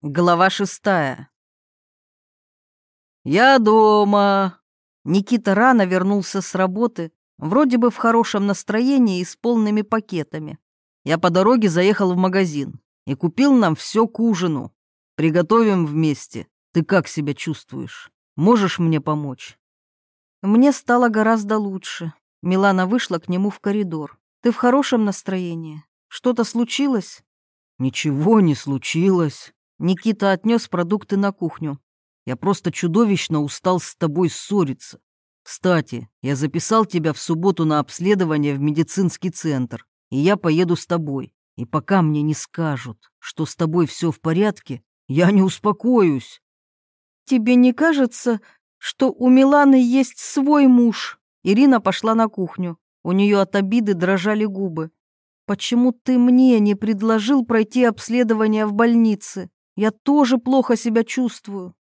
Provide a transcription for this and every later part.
Глава 6. «Я дома!» Никита рано вернулся с работы, вроде бы в хорошем настроении и с полными пакетами. Я по дороге заехал в магазин и купил нам все к ужину. Приготовим вместе. Ты как себя чувствуешь? Можешь мне помочь? Мне стало гораздо лучше. Милана вышла к нему в коридор. Ты в хорошем настроении? Что-то случилось? Ничего не случилось. Никита отнес продукты на кухню. Я просто чудовищно устал с тобой ссориться. Кстати, я записал тебя в субботу на обследование в медицинский центр, и я поеду с тобой. И пока мне не скажут, что с тобой все в порядке, я не успокоюсь. Тебе не кажется, что у Миланы есть свой муж? Ирина пошла на кухню. У нее от обиды дрожали губы. Почему ты мне не предложил пройти обследование в больнице? Я тоже плохо себя чувствую.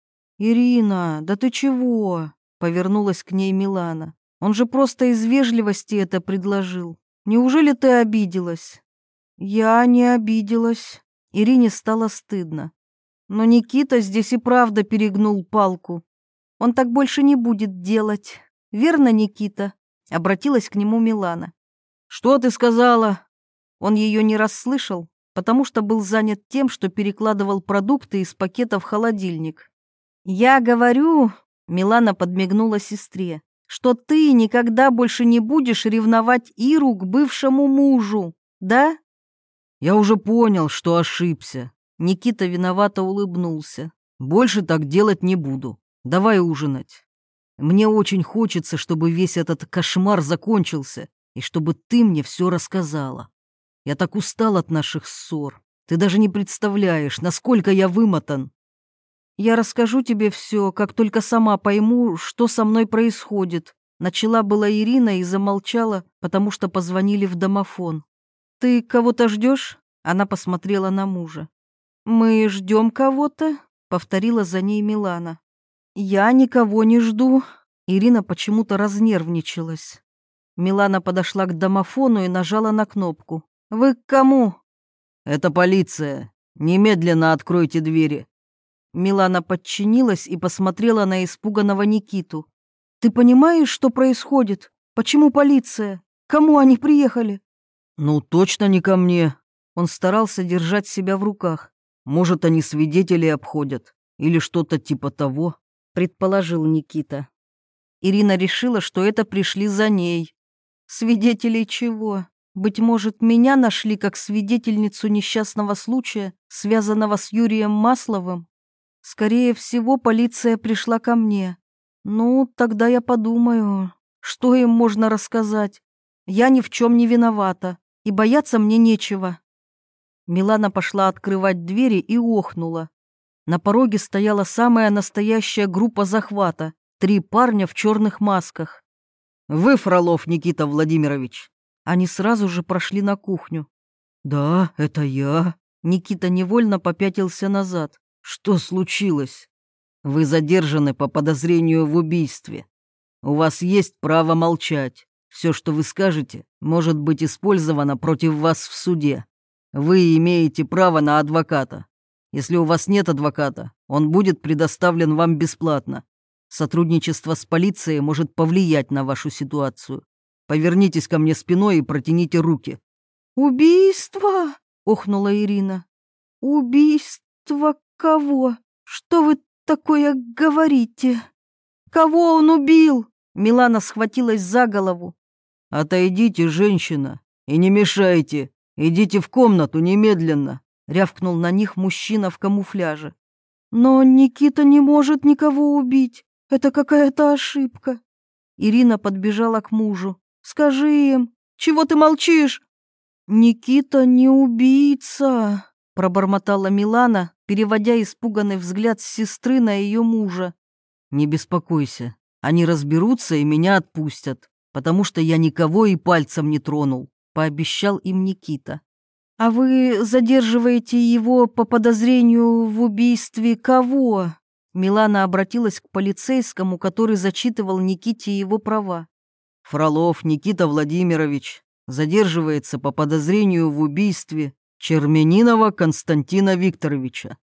Ирина, да ты чего? Повернулась к ней Милана. Он же просто из вежливости это предложил. Неужели ты обиделась? Я не обиделась. Ирине стало стыдно. Но Никита здесь и правда перегнул палку. Он так больше не будет делать. Верно, Никита? Обратилась к нему Милана. Что ты сказала? Он ее не расслышал, потому что был занят тем, что перекладывал продукты из пакета в холодильник. «Я говорю», — Милана подмигнула сестре, «что ты никогда больше не будешь ревновать Иру к бывшему мужу, да?» «Я уже понял, что ошибся». Никита виновато улыбнулся. «Больше так делать не буду. Давай ужинать. Мне очень хочется, чтобы весь этот кошмар закончился, и чтобы ты мне все рассказала. Я так устал от наших ссор. Ты даже не представляешь, насколько я вымотан. Я расскажу тебе все, как только сама пойму, что со мной происходит. Начала была Ирина и замолчала, потому что позвонили в домофон. Ты кого-то ждешь? Она посмотрела на мужа. Мы ждем кого-то? Повторила за ней Милана. Я никого не жду. Ирина почему-то разнервничалась. Милана подошла к домофону и нажала на кнопку. «Вы к кому?» «Это полиция. Немедленно откройте двери». Милана подчинилась и посмотрела на испуганного Никиту. «Ты понимаешь, что происходит? Почему полиция? К кому они приехали?» «Ну, точно не ко мне». Он старался держать себя в руках. «Может, они свидетелей обходят? Или что-то типа того?» — предположил Никита. Ирина решила, что это пришли за ней. «Свидетелей чего? Быть может, меня нашли как свидетельницу несчастного случая, связанного с Юрием Масловым? Скорее всего, полиция пришла ко мне. Ну, тогда я подумаю, что им можно рассказать. Я ни в чем не виновата, и бояться мне нечего». Милана пошла открывать двери и охнула. На пороге стояла самая настоящая группа захвата. 3 парня в черных масках. «Вы Фролов Никита Владимирович?» Они сразу же прошли на кухню. «Да, это я». Никита невольно попятился назад. «Что случилось?» «Вы задержаны по подозрению в убийстве. У вас есть право молчать. Все, что вы скажете, может быть использовано против вас в суде. Вы имеете право на адвоката. Если у вас нет адвоката, он будет предоставлен вам бесплатно. Сотрудничество с полицией может повлиять на вашу ситуацию. Повернитесь ко мне спиной и протяните руки». «Убийство?» — охнула Ирина. «Убийство кого? Что вы такое говорите? Кого он убил?» Милана схватилась за голову. «Отойдите, женщина, и не мешайте. Идите в комнату немедленно», — рявкнул на них мужчина в камуфляже. «Но Никита не может никого убить. Это какая-то ошибка». Ирина подбежала к мужу. «Скажи им, чего ты молчишь?» «Никита не убийца», — пробормотала Милана, переводя испуганный взгляд с сестры на ее мужа. «Не беспокойся, они разберутся и меня отпустят, потому что я никого и пальцем не тронул», — пообещал им Никита. «А вы задерживаете его по подозрению в убийстве кого?» Милана обратилась к полицейскому, который зачитывал Никите его права. «Фролов Никита Владимирович задерживается по подозрению в убийстве Черменинова Константина Викторовича.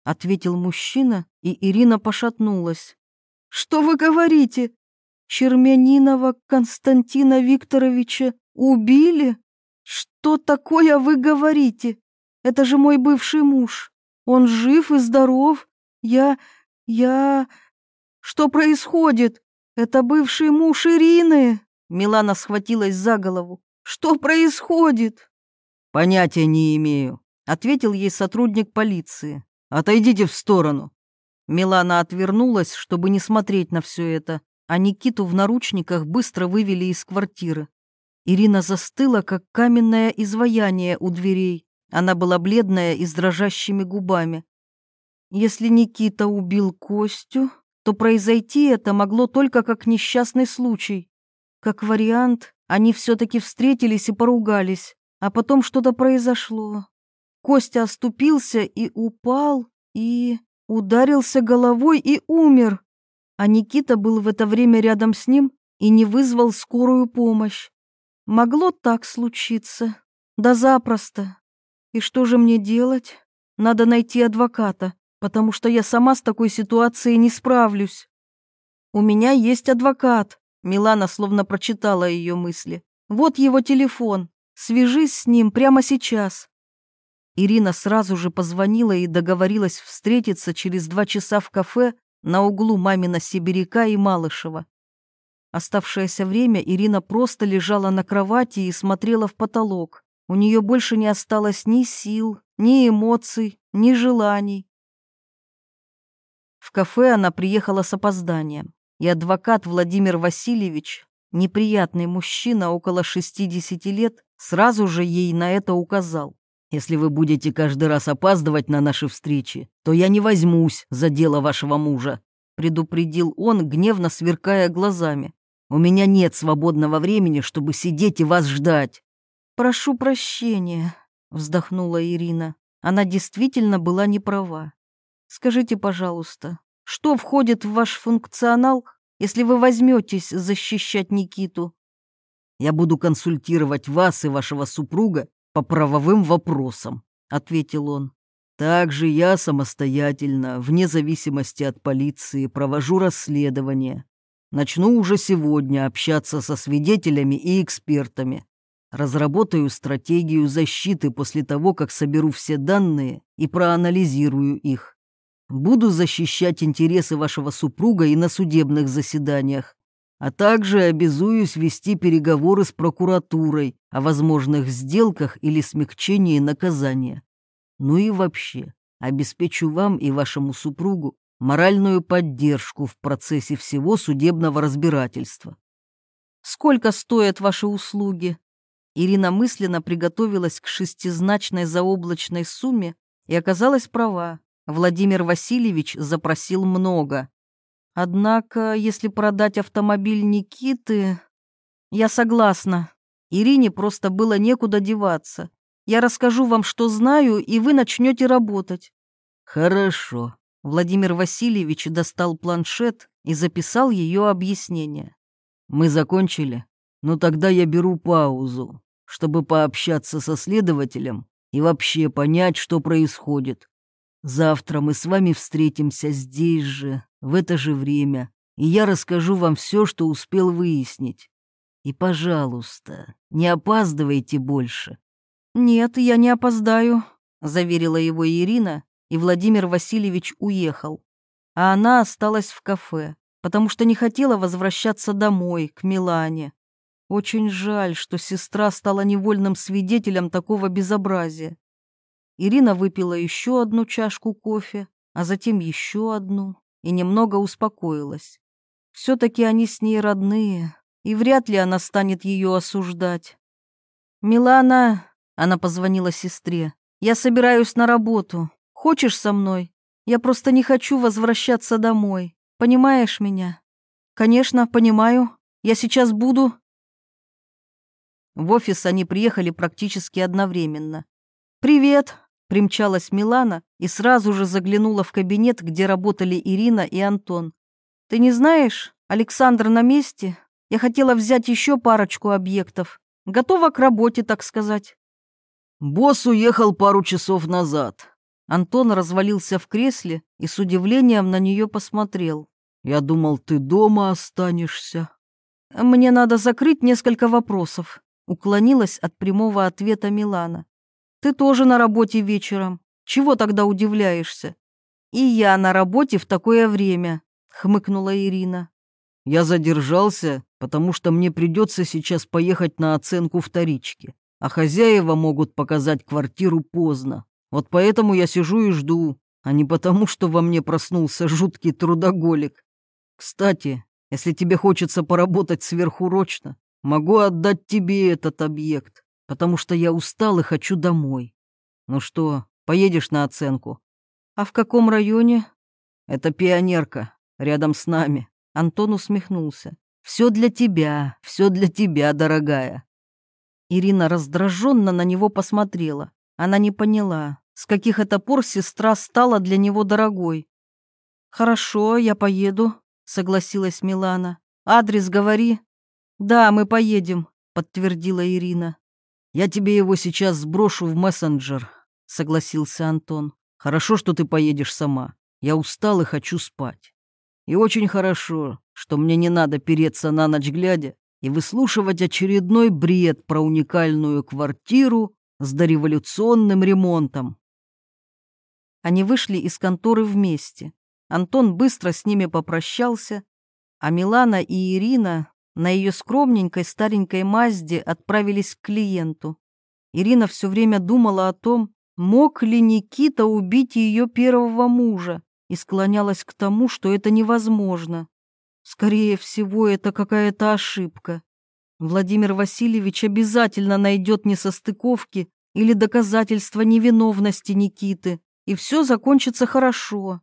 — ответил мужчина, и Ирина пошатнулась. «Что вы говорите? Чермянинова Константина Викторовича убили? Что такое вы говорите? Это же мой бывший муж. Он жив и здоров. Я... Что происходит? Это бывший муж Ирины!» Милана схватилась за голову. «Что происходит?» «Понятия не имею», — ответил ей сотрудник полиции. «Отойдите в сторону». Милана отвернулась, чтобы не смотреть на все это, а Никиту в наручниках быстро вывели из квартиры. Ирина застыла, как каменное изваяние у дверей. Она была бледная и с дрожащими губами. Если Никита убил Костю, то произойти это могло только как несчастный случай. Как вариант, они все-таки встретились и поругались, а потом что-то произошло. Костя оступился и упал, и ударился головой и умер. А Никита был в это время рядом с ним и не вызвал скорую помощь. Могло так случиться. Да запросто. И что же мне делать? Надо найти адвоката, потому что я сама с такой ситуацией не справлюсь. У меня есть адвокат. Милана словно прочитала ее мысли. Вот его телефон. Свяжись с ним прямо сейчас. Ирина сразу же позвонила и договорилась встретиться через 2 часа в кафе на углу Мамина Сибиряка и Малышева. Оставшееся время Ирина просто лежала на кровати и смотрела в потолок. У нее больше не осталось ни сил, ни эмоций, ни желаний. В кафе она приехала с опозданием, и адвокат Владимир Васильевич, неприятный мужчина около 60 лет, сразу же ей на это указал. «Если вы будете каждый раз опаздывать на наши встречи, то я не возьмусь за дело вашего мужа», предупредил он, гневно сверкая глазами. «У меня нет свободного времени, чтобы сидеть и вас ждать». «Прошу прощения», — вздохнула Ирина. Она действительно была не права. «Скажите, пожалуйста, что входит в ваш функционал, если вы возьметесь защищать Никиту?» «Я буду консультировать вас и вашего супруга по правовым вопросам», — ответил он. «Также я самостоятельно, вне зависимости от полиции, провожу расследование. Начну уже сегодня общаться со свидетелями и экспертами. Разработаю стратегию защиты после того, как соберу все данные и проанализирую их. Буду защищать интересы вашего супруга и на судебных заседаниях, а также обязуюсь вести переговоры с прокуратурой о возможных сделках или смягчении наказания. Ну и вообще, обеспечу вам и вашему супругу моральную поддержку в процессе всего судебного разбирательства». «Сколько стоят ваши услуги?» Ирина мысленно приготовилась к 6-значной заоблачной сумме и оказалась права. Владимир Васильевич запросил много. Однако, если продать автомобиль Никиты... Я согласна. Ирине просто было некуда деваться. Я расскажу вам, что знаю, и вы начнете работать. Хорошо. Владимир Васильевич достал планшет и записал ее объяснение. Мы закончили? Ну тогда я беру паузу, чтобы пообщаться со следователем и вообще понять, что происходит. Завтра мы с вами встретимся здесь же, в это же время, и я расскажу вам все, что успел выяснить. И, пожалуйста, не опаздывайте больше». «Нет, я не опоздаю», — заверила его Ирина, и Владимир Васильевич уехал. А она осталась в кафе, потому что не хотела возвращаться домой, к Милане. Очень жаль, что сестра стала невольным свидетелем такого безобразия. Ирина выпила еще 1 чашку кофе, а затем еще 1, и немного успокоилась. Все-таки они с ней родные, и вряд ли она станет ее осуждать. «Милана», — она позвонила сестре, — «я собираюсь на работу. Хочешь со мной? Я просто не хочу возвращаться домой. Понимаешь меня?» «Конечно, понимаю. Я сейчас буду...» В офис они приехали практически одновременно. «Привет», — примчалась Милана и сразу же заглянула в кабинет, где работали Ирина и Антон. «Ты не знаешь, Александр на месте? Я хотела взять еще парочку объектов. Готова к работе, так сказать». «Босс уехал пару часов назад. Антон развалился в кресле и с удивлением на нее посмотрел. «Я думал, ты дома останешься». «Мне надо закрыть несколько вопросов», — уклонилась от прямого ответа Милана. «Ты тоже на работе вечером. Чего тогда удивляешься?» «И я на работе в такое время», — хмыкнула Ирина. «Я задержался, потому что мне придется сейчас поехать на оценку вторички, а хозяева могут показать квартиру поздно. Вот поэтому я сижу и жду, а не потому, что во мне проснулся жуткий трудоголик. Кстати, если тебе хочется поработать сверхурочно, могу отдать тебе этот объект, потому что я устал и хочу домой. Ну что, поедешь на оценку?» «А в каком районе?» «Это Пионерка, рядом с нами». Антон усмехнулся. Все для тебя, дорогая». Ирина раздраженно на него посмотрела. Она не поняла, с каких это пор сестра стала для него дорогой. «Хорошо, я поеду», — согласилась Милана. «Адрес говори». «Да, мы поедем», — подтвердила Ирина. «Я тебе его сейчас сброшу в мессенджер», — согласился Антон. «Хорошо, что ты поедешь сама. Я устал и хочу спать. И очень хорошо, что мне не надо переться на ночь глядя и выслушивать очередной бред про уникальную квартиру с дореволюционным ремонтом». Они вышли из конторы вместе. Антон быстро с ними попрощался, а Милана и Ирина на ее скромненькой старенькой Мазде отправились к клиенту. Ирина все время думала о том, мог ли Никита убить ее первого мужа, и склонялась к тому, что это невозможно. Скорее всего, это какая-то ошибка. Владимир Васильевич обязательно найдет несостыковки или доказательства невиновности Никиты, и все закончится хорошо.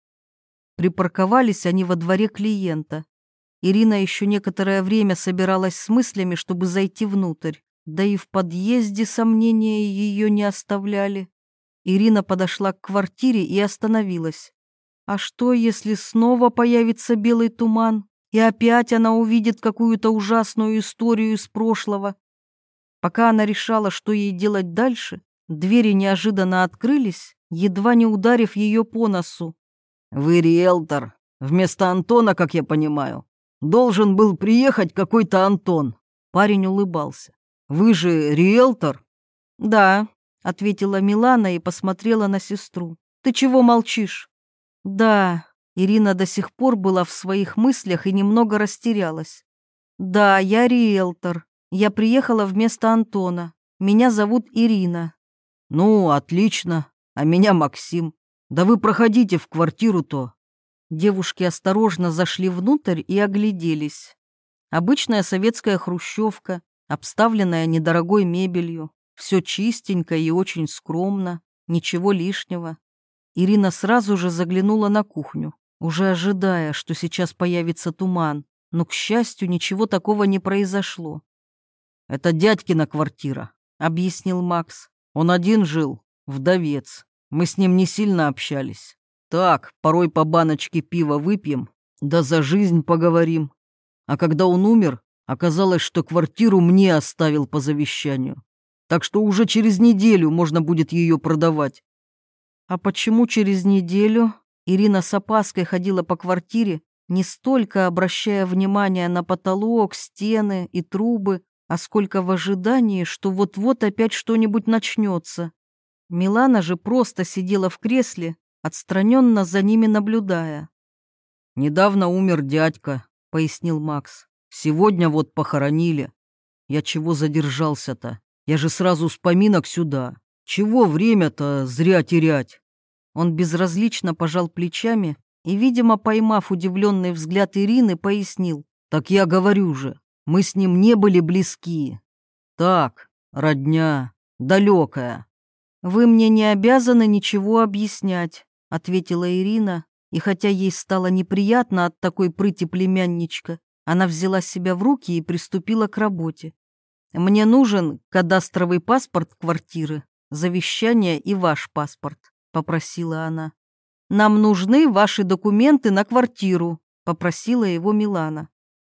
Припарковались они во дворе клиента. Ирина еще некоторое время собиралась с мыслями, чтобы зайти внутрь, да и в подъезде сомнения ее не оставляли. Ирина подошла к квартире и остановилась. А что, если снова появится белый туман, и опять она увидит какую-то ужасную историю из прошлого? Пока она решала, что ей делать дальше, двери неожиданно открылись, едва не ударив ее по носу. «Вы риэлтор. Вместо Антона, как я понимаю. Должен был приехать какой-то Антон». Парень улыбался. «Вы же риэлтор?» «Да», — ответила Милана и посмотрела на сестру. «Ты чего молчишь?» «Да», — Ирина до сих пор была в своих мыслях и немного растерялась. «Да, я риэлтор. Я приехала вместо Антона. Меня зовут Ирина». «Ну, отлично. А меня Максим. Да вы проходите в квартиру-то». Девушки осторожно зашли внутрь и огляделись. Обычная советская хрущевка, обставленная недорогой мебелью. Все чистенько и очень скромно, ничего лишнего. Ирина сразу же заглянула на кухню, уже ожидая, что сейчас появится туман, но, к счастью, ничего такого не произошло. «Это дядькина квартира», — объяснил Макс. «Он один жил, вдовец. Мы с ним не сильно общались. Так, порой по баночке пива выпьем, да за жизнь поговорим. А когда он умер, оказалось, что квартиру мне оставил по завещанию. Так что уже через неделю можно будет ее продавать». «А почему через неделю?» Ирина с опаской ходила по квартире, не столько обращая внимание на потолок, стены и трубы, а сколько в ожидании, что вот-вот опять что-нибудь начнется. Милана же просто сидела в кресле, отстраненно за ними наблюдая. «Недавно умер дядька», — пояснил Макс. «Сегодня вот похоронили. Я чего задержался-то? Я же сразу с поминок сюда. Чего время-то зря терять?» Он безразлично пожал плечами и, видимо, поймав удивленный взгляд Ирины, пояснил. «Так я говорю же, мы с ним не были близки. Так, родня, далекая». «Вы мне не обязаны ничего объяснять», — ответила Ирина, и хотя ей стало неприятно от такой прыти племянничка, она взяла себя в руки и приступила к работе. «Мне нужен кадастровый паспорт квартиры, завещание и ваш паспорт», — попросила она. «Нам нужны ваши документы на квартиру», — попросила его Милана.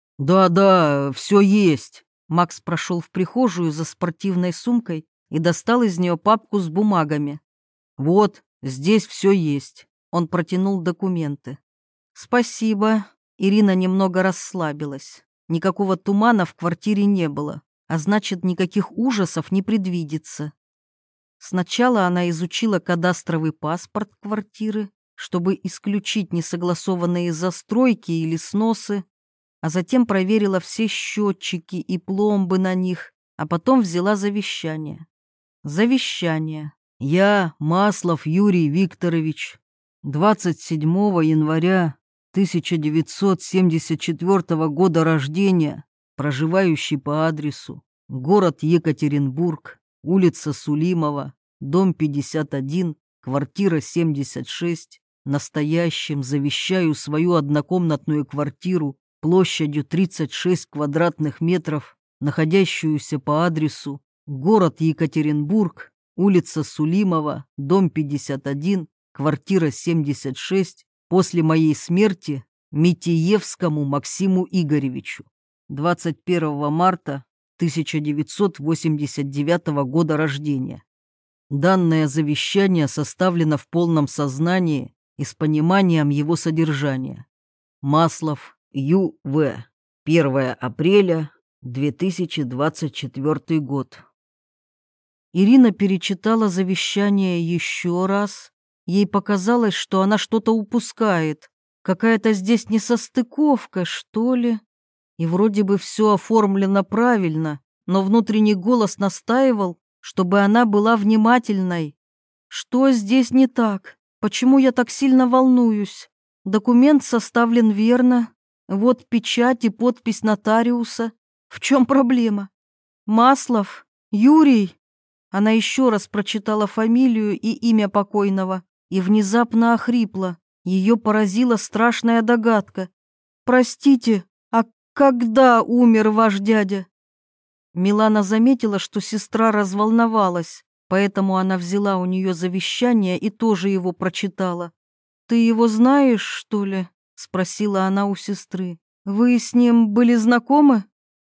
«Да, все есть». Макс прошел в прихожую за спортивной сумкой и достал из нее папку с бумагами. «Вот, Здесь все есть». Он протянул документы. «Спасибо». Ирина немного расслабилась. Никакого тумана в квартире не было, а значит, никаких ужасов не предвидится. Сначала она изучила кадастровый паспорт квартиры, чтобы исключить несогласованные застройки или сносы, а затем проверила все счетчики и пломбы на них, а потом взяла завещание. Завещание. «Я, Маслов Юрий Викторович, 27 января 1974 года рождения, проживающий по адресу город Екатеринбург, улица Сулимова, дом 51, квартира 76, настоящим завещаю свою однокомнатную квартиру площадью 36 квадратных метров, находящуюся по адресу город Екатеринбург, улица Сулимова, дом 51, квартира 76, после моей смерти Митиевскому Максиму Игоревичу, 21 марта 1989 года рождения. Данное завещание составлено в полном сознании и с пониманием его содержания. Маслов Ю.В. 1 апреля 2024 год». Ирина перечитала завещание еще раз. Ей показалось, что она что-то упускает. Какая-то здесь несостыковка, что ли. И вроде бы все оформлено правильно, но внутренний голос настаивал, чтобы она была внимательной. Что здесь не так? Почему я так сильно волнуюсь? Документ составлен верно. Вот печать и подпись нотариуса. В чем проблема? Маслов Юрий. Она еще раз прочитала фамилию и имя покойного и внезапно охрипла. Ее поразила страшная догадка. «Простите, а когда умер ваш дядя?» Милана заметила, что сестра разволновалась, поэтому она взяла у нее завещание и тоже его прочитала. «Ты его знаешь, что ли?» — спросила она у сестры. «Вы с ним были знакомы?»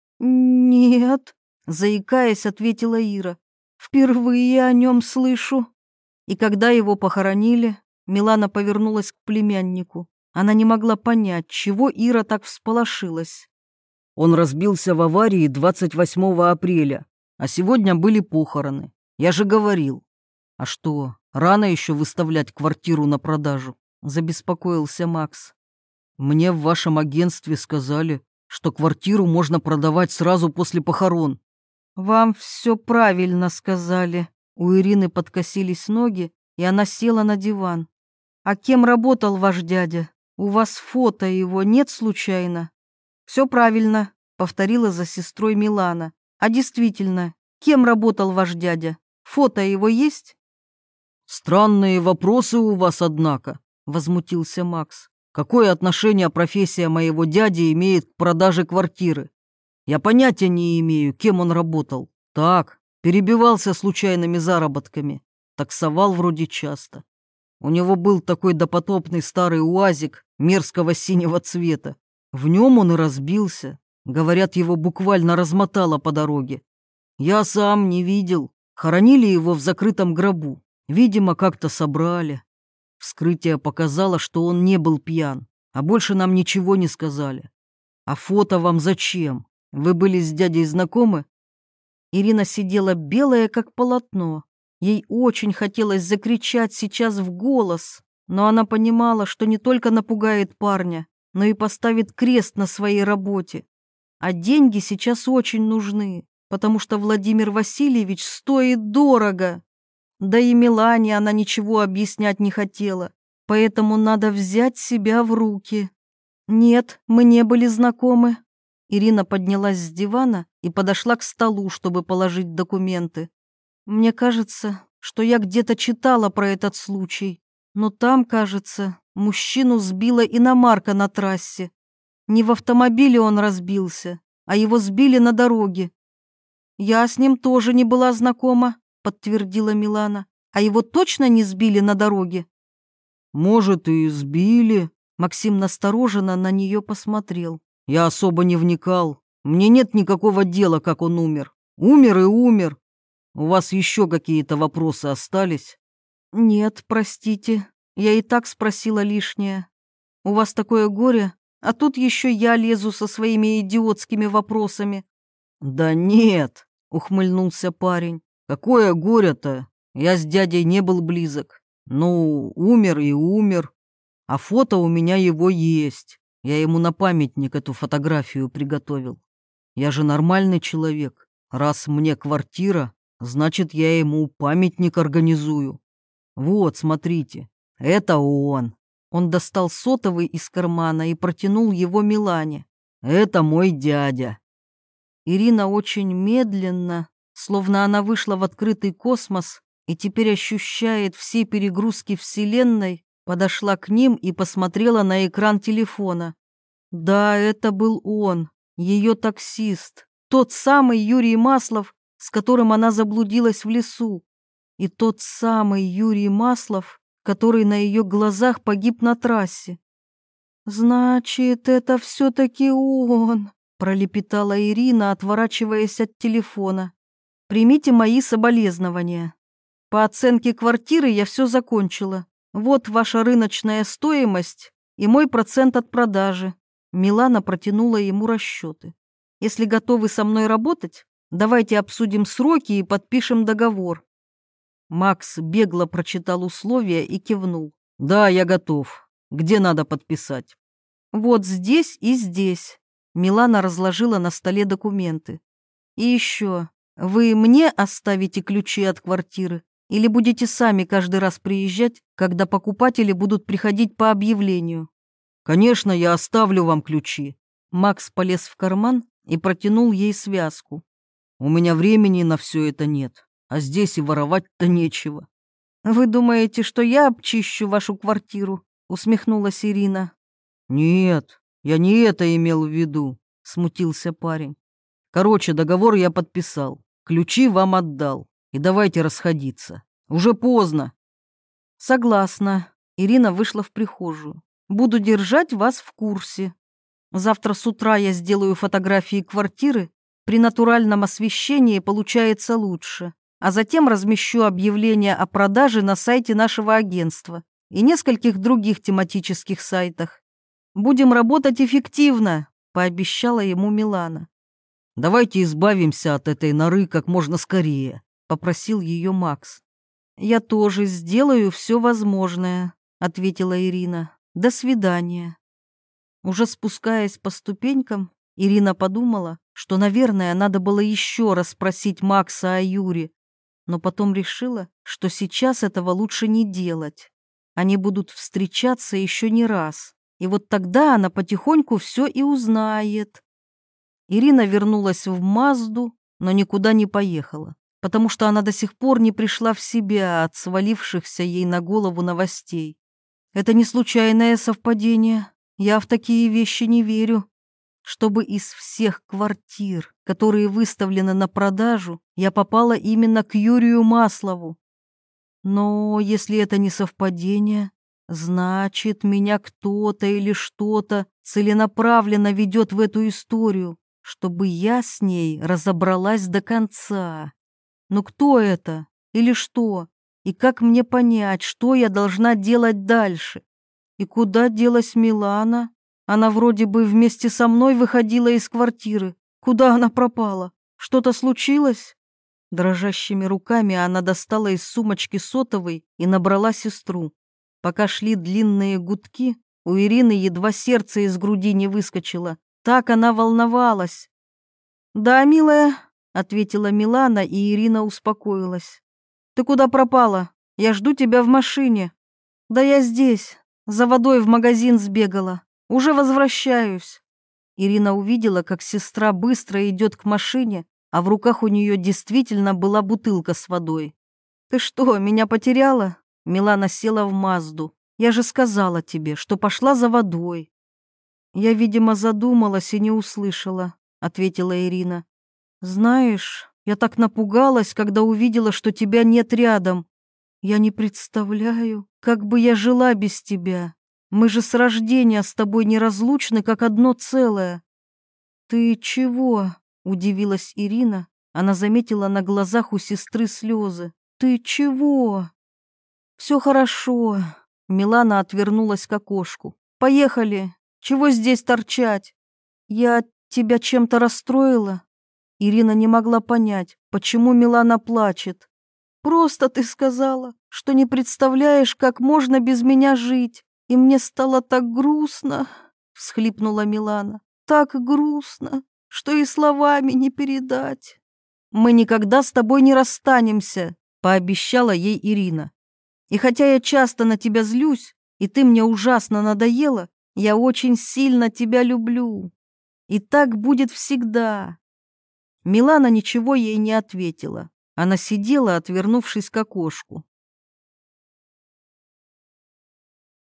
«Нет», — заикаясь, ответила Ира. «Впервые о нем слышу». И когда его похоронили, Милана повернулась к племяннику. Она не могла понять, чего Ира так всполошилась. «Он разбился в аварии 28 апреля, а сегодня были похороны. Я же говорил». «А что, рано еще выставлять квартиру на продажу?» — забеспокоился Макс. «Мне в вашем агентстве сказали, что квартиру можно продавать сразу после похорон». «Вам все правильно сказали». У Ирины подкосились ноги, и она села на диван. «А кем работал ваш дядя? У вас фото его нет случайно?» «Все правильно», — повторила за сестрой Милана. «А действительно, кем работал ваш дядя? Фото его есть?» «Странные вопросы у вас, однако», — возмутился Макс. «Какое отношение профессия моего дяди имеет к продаже квартиры? Я понятия не имею, кем он работал. Так, перебивался случайными заработками. Таксовал вроде часто. У него был такой допотопный старый УАЗик мерзкого синего цвета. В нем он и разбился. Говорят, его буквально размотало по дороге. Я сам не видел. Хоронили его в закрытом гробу. Видимо, как-то собрали. Вскрытие показало, что он не был пьян, а больше нам ничего не сказали. А фото вам зачем? Вы были с дядей знакомы?» Ирина сидела белая, как полотно. Ей очень хотелось закричать сейчас в голос, но она понимала, что не только напугает парня, но и поставит крест на своей работе. А деньги сейчас очень нужны, потому что Владимир Васильевич стоит дорого. Да и Милане она ничего объяснять не хотела, поэтому надо взять себя в руки. «Нет, мы не были знакомы». Ирина поднялась с дивана и подошла к столу, чтобы положить документы. «Мне кажется, что я где-то читала про этот случай, но там, кажется, мужчину сбила иномарка на трассе. Не в автомобиле он разбился, а его сбили на дороге». «Я с ним тоже не была знакома», — подтвердила Милана. «А его точно не сбили на дороге?» «Может, и сбили». Максим настороженно на нее посмотрел. «Я особо не вникал. Мне нет никакого дела, как он умер. Умер и умер. У вас еще какие-то вопросы остались?» Нет, простите, я и так спросила лишнее. У вас такое горе, а тут еще я лезу со своими идиотскими вопросами». «Да нет», — ухмыльнулся парень. «Какое горе-то? Я с дядей не был близок. Ну, умер и умер. А фото у меня его есть. Я ему на памятник эту фотографию приготовил. Я же нормальный человек. Раз мне квартира, значит, я ему памятник организую. Вот, смотрите, это он». Он достал сотовый из кармана и протянул его Милане. «Это мой дядя». Ирина очень медленно, словно она вышла в открытый космос и теперь ощущает все перегрузки Вселенной, подошла к ним и посмотрела на экран телефона. Да, это был он, ее таксист, тот самый Юрий Маслов, с которым она заблудилась в лесу, и тот самый Юрий Маслов, который на ее глазах погиб на трассе. «Значит, это все-таки он», — пролепетала Ирина, отворачиваясь от телефона. «Примите мои соболезнования. По оценке квартиры я все закончила. Вот ваша рыночная стоимость и мой процент от продажи». Милана протянула ему расчеты. «Если готовы со мной работать, давайте обсудим сроки и подпишем договор». Макс бегло прочитал условия и кивнул. «Да, я готов. Где надо подписать?» «Вот здесь и здесь». Милана разложила на столе документы. «И еще, вы мне оставите ключи от квартиры или будете сами каждый раз приезжать, когда покупатели будут приходить по объявлению?» «Конечно, я оставлю вам ключи». Макс полез в карман и протянул ей связку. «У меня времени на все это нет, а здесь и воровать-то нечего». «Вы думаете, что я обчищу вашу квартиру?» — усмехнулась Ирина. «Нет, я не это имел в виду», — смутился парень. «Короче, договор я подписал, ключи вам отдал, и давайте расходиться. Уже поздно». «Согласна». Ирина вышла в прихожую. «Буду держать вас в курсе. Завтра с утра я сделаю фотографии квартиры. При натуральном освещении получается лучше. А затем размещу объявление о продаже на сайте нашего агентства и нескольких других тематических сайтах. Будем работать эффективно», — пообещала ему Милана. «Давайте избавимся от этой норы как можно скорее», — попросил ее Макс. «Я тоже сделаю все возможное», — ответила Ирина. «До свидания». Уже спускаясь по ступенькам, Ирина подумала, что, наверное, надо было еще раз спросить Макса о Юре, но потом решила, что сейчас этого лучше не делать. Они будут встречаться еще не раз, и вот тогда она потихоньку все и узнает. Ирина вернулась в Мазду, но никуда не поехала, потому что она до сих пор не пришла в себя от свалившихся ей на голову новостей. Это не случайное совпадение, я в такие вещи не верю. Чтобы из всех квартир, которые выставлены на продажу, я попала именно к Юрию Маслову. Но если это не совпадение, значит, меня кто-то или что-то целенаправленно ведет в эту историю, чтобы я с ней разобралась до конца. Но кто это или что? И как мне понять, что я должна делать дальше? И куда делась Милана? Она вроде бы вместе со мной выходила из квартиры. Куда она пропала? Что-то случилось? Дрожащими руками она достала из сумочки сотовый и набрала сестру. Пока шли длинные гудки, у Ирины едва сердце из груди не выскочило. Так она волновалась. «Да, милая», — ответила Милана, и Ирина успокоилась. «Ты куда пропала? Я жду тебя в машине». «Да я здесь, за водой в магазин сбегала. Уже возвращаюсь». Ирина увидела, как сестра быстро идет к машине, а в руках у нее действительно была бутылка с водой. «Ты что, меня потеряла?» Милана села в Мазду. «Я же сказала тебе, что пошла за водой». «Я, видимо, задумалась и не услышала», — ответила Ирина. «Знаешь, я так напугалась, когда увидела, что тебя нет рядом. Я не представляю, как бы я жила без тебя. Мы же с рождения с тобой неразлучны, как одно целое». «Ты чего?» — удивилась Ирина. Она заметила на глазах у сестры слезы. «Ты чего?» Все хорошо. Милана отвернулась к окошку. Поехали. Чего здесь торчать? Я тебя чем-то расстроила? Ирина не могла понять, почему Милана плачет. Просто ты сказала, что не представляешь, как можно без меня жить. И мне стало так грустно, всхлипнула Милана. Так грустно, что и словами не передать. Мы никогда с тобой не расстанемся, пообещала ей Ирина. И хотя я часто на тебя злюсь, и ты мне ужасно надоела, я очень сильно тебя люблю. И так будет всегда. Милана ничего ей не ответила. Она сидела, отвернувшись к окошку.